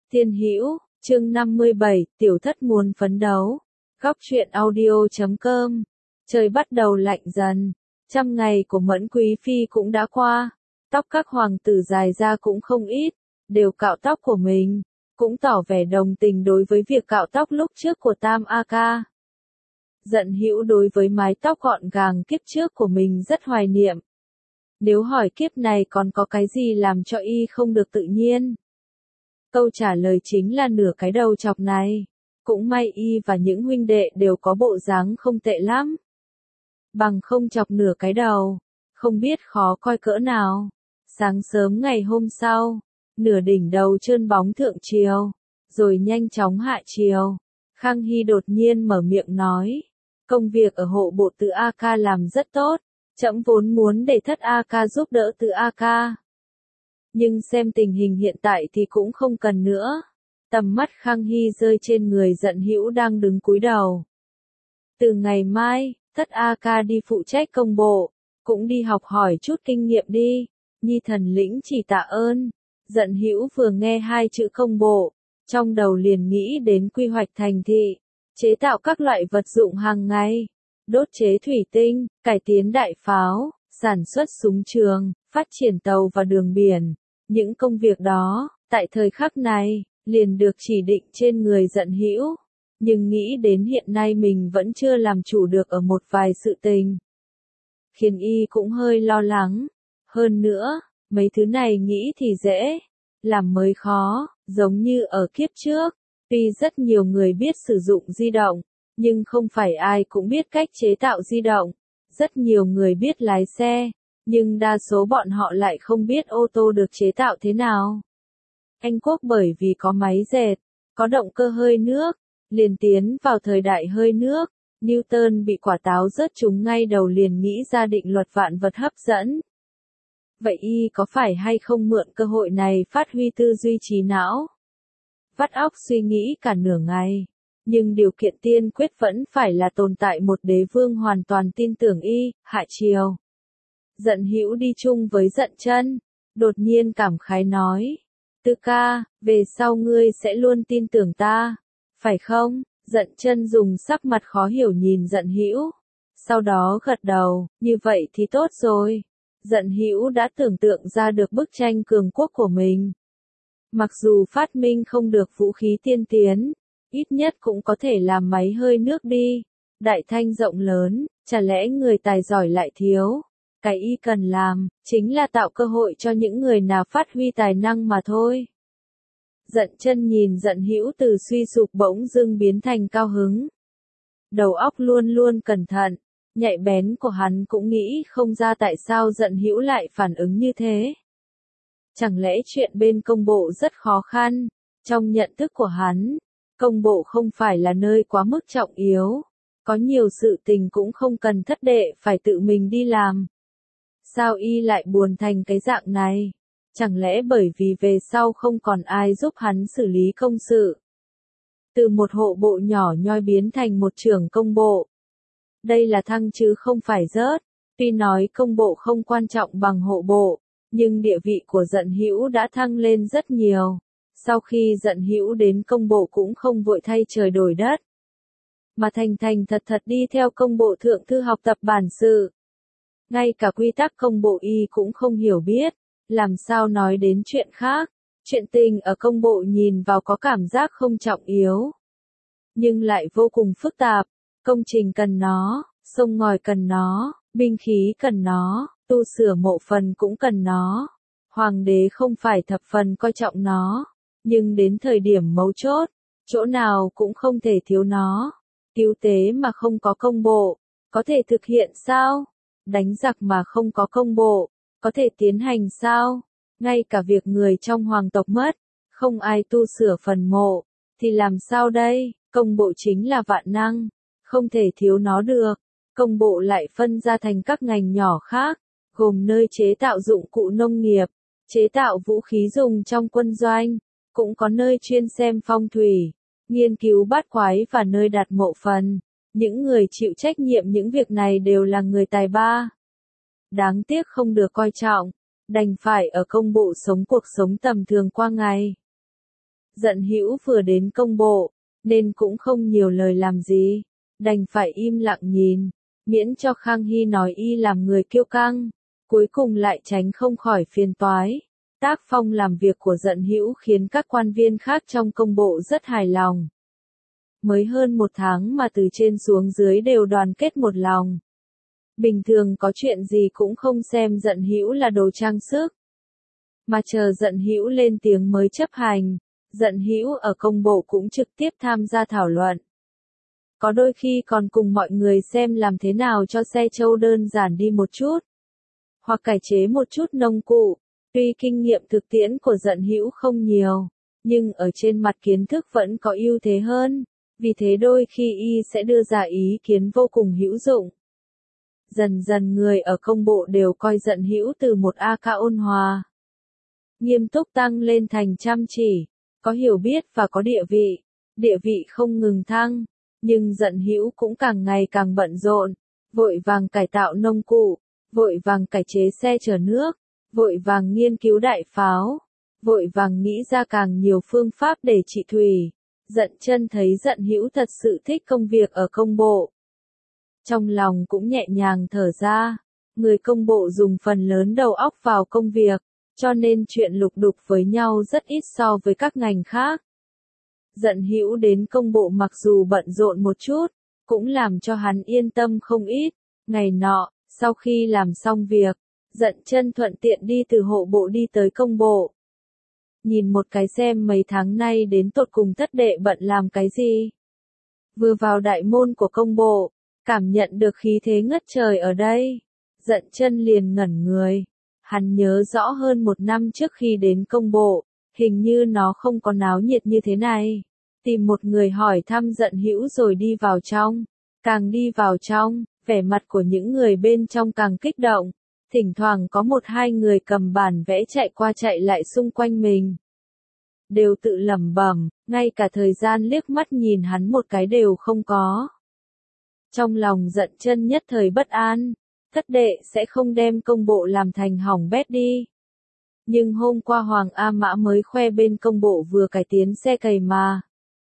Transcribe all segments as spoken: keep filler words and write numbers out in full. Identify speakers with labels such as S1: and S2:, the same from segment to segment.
S1: Tiên Hữu, chương năm mươi bảy, tiểu thất muốn phấn đấu. Góc truyện audio chấm com. Trời bắt đầu lạnh dần, trăm ngày của Mẫn Quý Phi cũng đã qua, tóc các hoàng tử dài ra cũng không ít, đều cạo tóc của mình, cũng tỏ vẻ đồng tình đối với việc cạo tóc lúc trước của Tam A Ca. Giận Hữu đối với mái tóc gọn gàng kiếp trước của mình rất hoài niệm. Nếu hỏi kiếp này còn có cái gì làm cho y không được tự nhiên? Câu trả lời chính là nửa cái đầu chọc này. Cũng may y và những huynh đệ đều có bộ dáng không tệ lắm. Bằng không chọc nửa cái đầu, không biết khó coi cỡ nào. Sáng sớm ngày hôm sau, nửa đỉnh đầu trơn bóng thượng triều, rồi nhanh chóng hạ triều. Khang Hy đột nhiên mở miệng nói, công việc ở hộ bộ Từ A Ca làm rất tốt, trẫm vốn muốn để Thất A Ca giúp đỡ Từ A Ca. Nhưng xem tình hình hiện tại thì cũng không cần nữa. Tầm mắt Khang Hy rơi trên người Giận Hữu đang đứng cúi đầu. Từ ngày mai, Thất A Ca đi phụ trách công bộ, cũng đi học hỏi chút kinh nghiệm đi, nhi thần lĩnh chỉ tạ ơn. Giận Hữu vừa nghe hai chữ công bộ, trong đầu liền nghĩ đến quy hoạch thành thị, chế tạo các loại vật dụng hàng ngày, đốt chế thủy tinh, cải tiến đại pháo, sản xuất súng trường, phát triển tàu và đường biển. Những công việc đó, tại thời khắc này, liền được chỉ định trên người Giận Hữu, nhưng nghĩ đến hiện nay mình vẫn chưa làm chủ được ở một vài sự tình, khiến y cũng hơi lo lắng. Hơn nữa, mấy thứ này nghĩ thì dễ, làm mới khó, giống như ở kiếp trước, tuy rất nhiều người biết sử dụng di động, nhưng không phải ai cũng biết cách chế tạo di động. Rất nhiều người biết lái xe, nhưng đa số bọn họ lại không biết ô tô được chế tạo thế nào. Anh Quốc bởi vì có máy dệt, có động cơ hơi nước, liền tiến vào thời đại hơi nước. Newton bị quả táo rớt trúng ngay đầu liền nghĩ ra định luật vạn vật hấp dẫn. Vậy y có phải hay không mượn cơ hội này phát huy tư duy trí não? Vắt óc suy nghĩ cả nửa ngày, nhưng điều kiện tiên quyết vẫn phải là tồn tại một đế vương hoàn toàn tin tưởng y. Hạ triều, Giận Hữu đi chung với Giận Chân, đột nhiên cảm khái nói, Tư ca, về sau ngươi sẽ luôn tin tưởng ta, phải không? Giận Chân dùng sắc mặt khó hiểu nhìn Giận Hữu, sau đó gật đầu, như vậy thì tốt rồi. Giận Hữu đã tưởng tượng ra được bức tranh cường quốc của mình. Mặc dù phát minh không được vũ khí tiên tiến, ít nhất cũng có thể làm máy hơi nước đi. Đại Thanh rộng lớn, chả lẽ người tài giỏi lại thiếu? Cái y cần làm, chính là tạo cơ hội cho những người nào phát huy tài năng mà thôi. Giận Chân nhìn Giận Hữu từ suy sụp bỗng dưng biến thành cao hứng. Đầu óc luôn luôn cẩn thận, nhạy bén của hắn cũng nghĩ không ra tại sao Giận Hữu lại phản ứng như thế. Chẳng lẽ chuyện bên công bộ rất khó khăn? Trong nhận thức của hắn, công bộ không phải là nơi quá mức trọng yếu. Có nhiều sự tình cũng không cần thất đệ phải tự mình đi làm. Sao y lại buồn thành cái dạng này? Chẳng lẽ bởi vì về sau không còn ai giúp hắn xử lý công sự? Từ một hộ bộ nhỏ nhoi biến thành một trưởng công bộ. Đây là thăng chứ không phải rớt. Tuy nói công bộ không quan trọng bằng hộ bộ, nhưng địa vị của Giận Hữu đã thăng lên rất nhiều. Sau khi Giận Hữu đến công bộ cũng không vội thay trời đổi đất, mà thành thành thật thật đi theo công bộ thượng thư học tập bản sự. Ngay cả quy tắc công bộ y cũng không hiểu biết, làm sao nói đến chuyện khác. Chuyện tình ở công bộ nhìn vào có cảm giác không trọng yếu, nhưng lại vô cùng phức tạp. Công trình cần nó, sông ngòi cần nó, binh khí cần nó, tu sửa mộ phần cũng cần nó. Hoàng đế không phải thập phần coi trọng nó, nhưng đến thời điểm mấu chốt, chỗ nào cũng không thể thiếu nó. Cứu tế mà không có công bộ, có thể thực hiện sao? Đánh giặc mà không có công bộ, có thể tiến hành sao? Ngay cả việc người trong hoàng tộc mất, không ai tu sửa phần mộ, thì làm sao đây? Công bộ chính là vạn năng, không thể thiếu nó được. Công bộ lại phân ra thành các ngành nhỏ khác, gồm nơi chế tạo dụng cụ nông nghiệp, chế tạo vũ khí dùng trong quân doanh, cũng có nơi chuyên xem phong thủy, nghiên cứu bát quái và nơi đặt mộ phần. Những người chịu trách nhiệm những việc này đều là người tài ba. Đáng tiếc không được coi trọng, đành phải ở công bộ sống cuộc sống tầm thường qua ngày. Giận Hữu vừa đến công bộ, nên cũng không nhiều lời làm gì, đành phải im lặng nhìn, miễn cho Khang Hy nói y làm người kiêu căng, cuối cùng lại tránh không khỏi phiền toái. Tác phong làm việc của Giận Hữu khiến các quan viên khác trong công bộ rất hài lòng. Mới hơn một tháng mà từ trên xuống dưới đều đoàn kết một lòng. Bình thường có chuyện gì cũng không xem Giận Hữu là đồ trang sức, mà chờ Giận Hữu lên tiếng mới chấp hành. Giận Hữu ở công bộ cũng trực tiếp tham gia thảo luận. Có đôi khi còn cùng mọi người xem làm thế nào cho xe trâu đơn giản đi một chút, hoặc cải chế một chút nông cụ. Tuy kinh nghiệm thực tiễn của Giận Hữu không nhiều, nhưng ở trên mặt kiến thức vẫn có ưu thế hơn, vì thế đôi khi y sẽ đưa ra ý kiến vô cùng hữu dụng. Dần dần người ở công bộ đều coi Giận Hữu từ một A ca ôn hòa, nghiêm túc tăng lên thành chăm chỉ, có hiểu biết và có địa vị. Địa vị không ngừng thăng, nhưng Giận Hữu cũng càng ngày càng bận rộn, vội vàng cải tạo nông cụ, vội vàng cải chế xe chở nước, vội vàng nghiên cứu đại pháo, vội vàng nghĩ ra càng nhiều phương pháp để trị thủy. Dận Chân thấy Giận Hữu thật sự thích công việc ở công bộ, trong lòng cũng nhẹ nhàng thở ra. Người công bộ dùng phần lớn đầu óc vào công việc, cho nên chuyện lục đục với nhau rất ít so với các ngành khác. Giận Hữu đến công bộ mặc dù bận rộn một chút, cũng làm cho hắn yên tâm không ít. Ngày nọ, sau khi làm xong việc, Dận Chân thuận tiện đi từ hộ bộ đi tới công bộ. Nhìn một cái xem mấy tháng nay đến tột cùng thất đệ bận làm cái gì. Vừa vào đại môn của công bộ, cảm nhận được khí thế ngất trời ở đây. Dận Chân liền ngẩn người. Hắn nhớ rõ hơn một năm trước khi đến công bộ, hình như nó không có náo nhiệt như thế này. Tìm một người hỏi thăm Giận Hữu rồi đi vào trong. Càng đi vào trong, vẻ mặt của những người bên trong càng kích động. Thỉnh thoảng có một hai người cầm bản vẽ chạy qua chạy lại xung quanh mình. Đều tự lẩm bẩm, ngay cả thời gian liếc mắt nhìn hắn một cái đều không có. Trong lòng Dận Chân nhất thời bất an, thất đệ sẽ không đem công bộ làm thành hỏng bét đi. Nhưng hôm qua Hoàng A Mã mới khoe bên công bộ vừa cải tiến xe cày mà.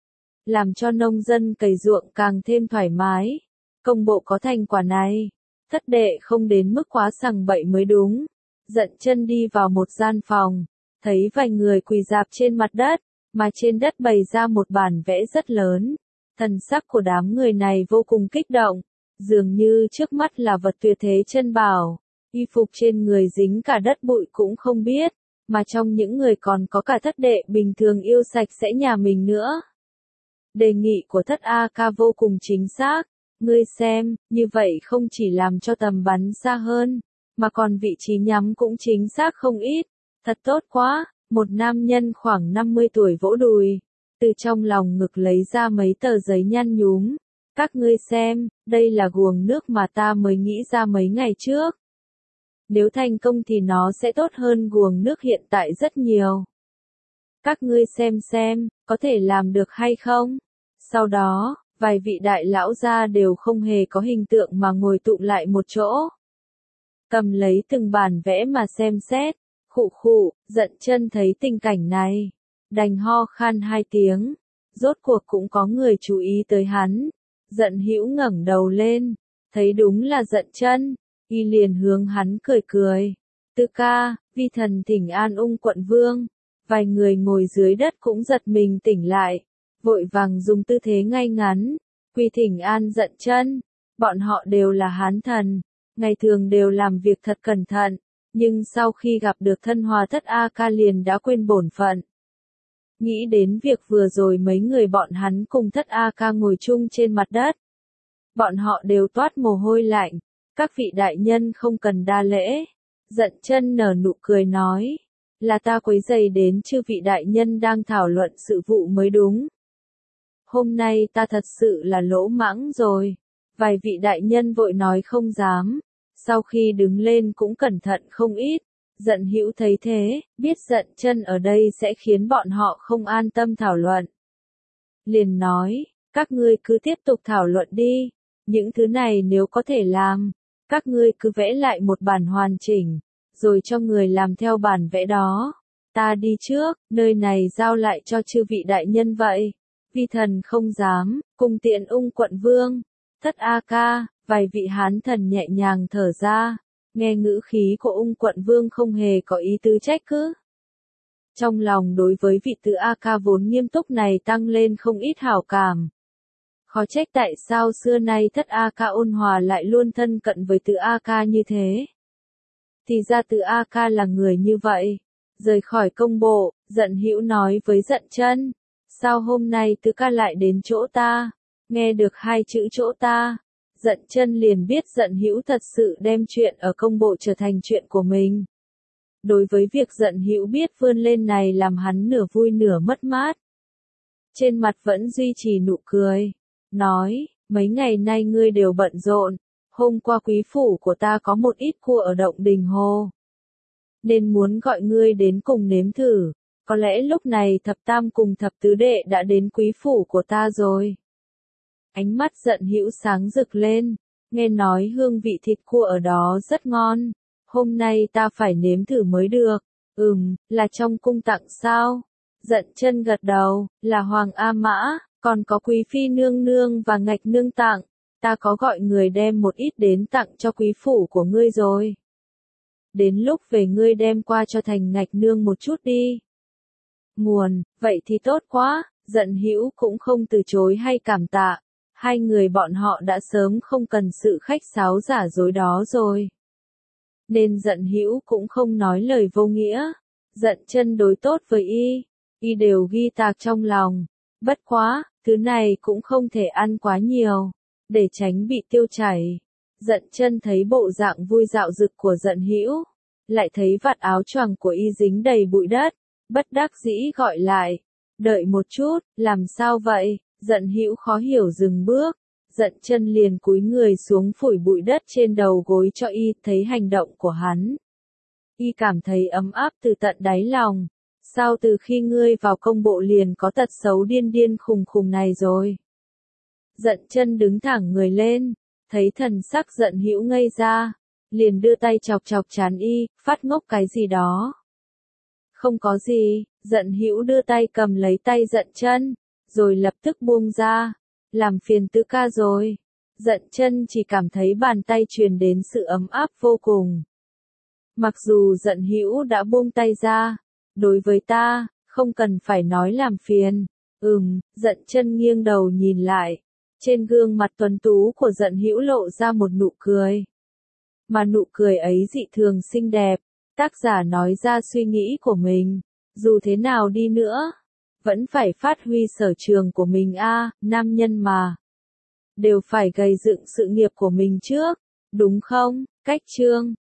S1: Làm cho nông dân cày ruộng càng thêm thoải mái. Công bộ có thành quả này. Thất đệ không đến mức quá sằng bậy mới đúng. Dận Chân đi vào một gian phòng, thấy vài người quỳ rạp trên mặt đất, mà trên đất bày ra một bản vẽ rất lớn. Thần sắc của đám người này vô cùng kích động, dường như trước mắt là vật tuyệt thế chân bảo. Y phục trên người dính cả đất bụi cũng không biết, mà trong những người còn có cả thất đệ bình thường yêu sạch sẽ nhà mình nữa. Đề nghị của thất A ca vô cùng chính xác. Ngươi xem, như vậy không chỉ làm cho tầm bắn xa hơn, mà còn vị trí nhắm cũng chính xác không ít. Thật tốt quá. Một nam nhân khoảng năm mươi tuổi vỗ đùi, từ trong lòng ngực lấy ra mấy tờ giấy nhăn nhúm. Các ngươi xem, đây là guồng nước mà ta mới nghĩ ra mấy ngày trước. Nếu thành công thì nó sẽ tốt hơn guồng nước hiện tại rất nhiều. Các ngươi xem xem, có thể làm được hay không? Sau đó, vài vị đại lão gia đều không hề có hình tượng mà ngồi tụ lại một chỗ. Cầm lấy từng bản vẽ mà xem xét. Khụ khụ, Dận Chân thấy tình cảnh này, đành ho khan hai tiếng. Rốt cuộc cũng có người chú ý tới hắn. Giận Hữu ngẩng đầu lên, thấy đúng là Dận Chân, y liền hướng hắn cười cười. Tư ca, vi thần thỉnh an ung quận vương. Vài người ngồi dưới đất cũng giật mình tỉnh lại, vội vàng dùng tư thế ngay ngắn, quy thỉnh an Dận Chân. Bọn họ đều là hán thần, ngày thường đều làm việc thật cẩn thận. Nhưng sau khi gặp được thân hòa thất A ca liền đã quên bổn phận. Nghĩ đến việc vừa rồi mấy người bọn hắn cùng thất A ca ngồi chung trên mặt đất. Bọn họ đều toát mồ hôi lạnh. Các vị đại nhân không cần đa lễ. Dận Chân nở nụ cười nói. Là ta quấy rầy đến chư vị đại nhân đang thảo luận sự vụ mới đúng. Hôm nay ta thật sự là lỗ mãng rồi. Vài vị đại nhân vội nói không dám. Sau khi đứng lên cũng cẩn thận không ít. Dận Hữu thấy thế, biết Dận Chân ở đây sẽ khiến bọn họ không an tâm thảo luận. Liền nói, các ngươi cứ tiếp tục thảo luận đi. Những thứ này nếu có thể làm, các ngươi cứ vẽ lại một bản hoàn chỉnh, rồi cho người làm theo bản vẽ đó. ta đi trước, nơi này giao lại cho chư vị đại nhân vậy. Vi thần không dám, cùng tiện ung quận vương. Thất A Ca, vài vị hán thần nhẹ nhàng thở ra, nghe ngữ khí của ung quận vương không hề có ý tứ trách cứ. Trong lòng đối với vị tứ A Ca vốn nghiêm túc này tăng lên không ít hảo cảm. Khó trách tại sao xưa nay Thất A Ca ôn hòa lại luôn thân cận với tứ A Ca như thế. Thì ra tứ A Ca là người như vậy. Rời khỏi công bộ, Dận Hữu nói với Dận Chân, sao hôm nay tứ ca lại đến chỗ ta? Nghe được hai chữ chỗ ta, Dận Chân liền biết Dận Hữu thật sự đem chuyện ở công bộ trở thành chuyện của mình. Đối với việc Dận Hữu biết vươn lên này làm hắn nửa vui nửa mất mát. Trên mặt vẫn duy trì nụ cười, nói, mấy ngày nay ngươi đều bận rộn, hôm qua quý phủ của ta có một ít cua ở động Đình Hồ. Nên muốn gọi ngươi đến cùng nếm thử, có lẽ lúc này thập tam cùng thập tứ đệ đã đến quý phủ của ta rồi. Ánh mắt Dận Hữu sáng rực lên, nghe nói hương vị thịt cua ở đó rất ngon, hôm nay ta phải nếm thử mới được. Ừm, là trong cung tặng sao? Dận Chân gật đầu, là Hoàng A Mã, còn có quý phi nương nương và Ngạch nương tặng, ta có gọi người đem một ít đến tặng cho quý phủ của ngươi rồi. Đến lúc về ngươi đem qua cho Thành Ngạch nương một chút đi. Nguồn, vậy thì tốt quá, Dận Hữu cũng không từ chối hay cảm tạ, hai người bọn họ đã sớm không cần sự khách sáo giả dối đó rồi. Nên Dận Hữu cũng không nói lời vô nghĩa, Dận Chân đối tốt với y, y đều ghi tạc trong lòng, bất quá, thứ này cũng không thể ăn quá nhiều, để tránh bị tiêu chảy. Dận Chân thấy bộ dạng vui dạo rực của Dận Hữu, lại thấy vạt áo choàng của y dính đầy bụi đất, bất đắc dĩ gọi lại, đợi một chút, làm sao vậy? Dận Hữu khó hiểu dừng bước, Dận Chân liền cúi người xuống phủi bụi đất trên đầu gối cho y, thấy hành động của hắn. Y cảm thấy ấm áp từ tận đáy lòng, sao từ khi ngươi vào công bộ liền có tật xấu điên điên khùng khùng này rồi? Dận Chân đứng thẳng người lên, thấy thần sắc Dận Hữu ngây ra, liền đưa tay chọc chọc trán y, phát ngốc cái gì đó. Không có gì, Dận Hữu đưa tay cầm lấy tay Dận Chân, rồi lập tức buông ra, làm phiền tứ ca rồi. Dận Chân chỉ cảm thấy bàn tay truyền đến sự ấm áp vô cùng. Mặc dù Dận Hữu đã buông tay ra, đối với ta, không cần phải nói làm phiền. Ừm, Dận Chân nghiêng đầu nhìn lại, trên gương mặt tuấn tú của Dận Hữu lộ ra một nụ cười. Mà nụ cười ấy dị thường xinh đẹp, tác giả nói ra suy nghĩ của mình, dù thế nào đi nữa, vẫn phải phát huy sở trường của mình a, nam nhân mà. Đều phải gầy dựng sự nghiệp của mình trước, đúng không? Cách chương